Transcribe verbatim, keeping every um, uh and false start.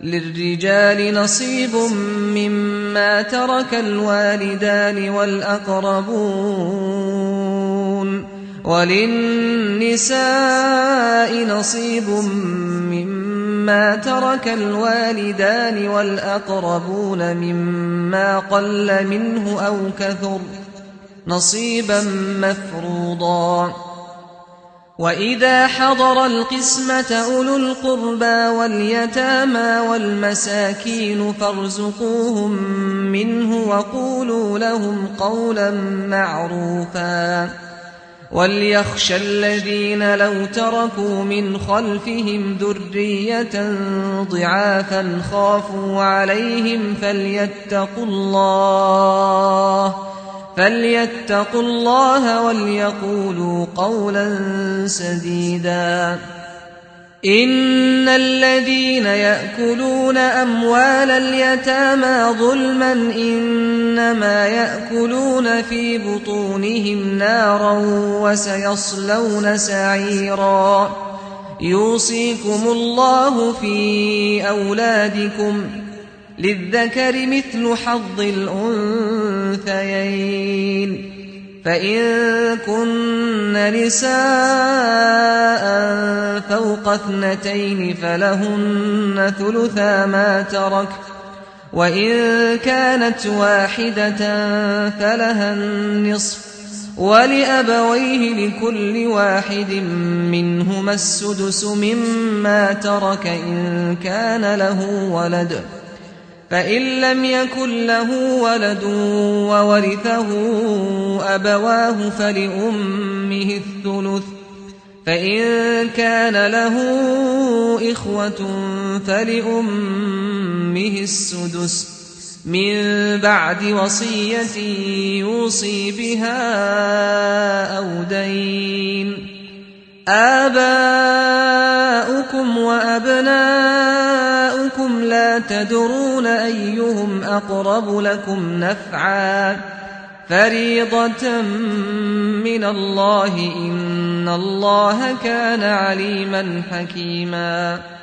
للرجال نصيب مما ترك الوالدان والأقربون وللنساء نصيب مما ترك الوالدان والأقربون مما قل منه أو كثر نصيبا مفروضا. وإذا حضر القسمة أولو القربى واليتامى والمساكين فارزقوهم منه وقولوا لهم قولا معروفا. وليخشى الذين لو تركوا من خلفهم ذرية ضعافا خافوا عليهم فليتقوا الله فليتقوا الله وليقولوا قولا سديدا. إن الذين يأكلون أموال اليتامى ظلما إنما يأكلون في بطونهم نارا وسيصلون سعيرا. يوصيكم الله في أولادكم للذكر مثل حظ الأنثيين فإن كن نساء فوق اثنتين فلهن ثلثا ما ترك وإن كانت واحدة فلها النصف ولأبويه لكل واحد منهما السدس مما ترك إن كان له ولد فإن لم يكن له ولد وورثه أبواه فلأمه الثلث فإن كان له إخوة فلأمه السدس من بعد وصية يوصي بها أو دين. آباؤكم وأبناؤكم لا تدرون أيهم أقرب لكم نفعا فريضة من الله إن الله كان عليما حكيما.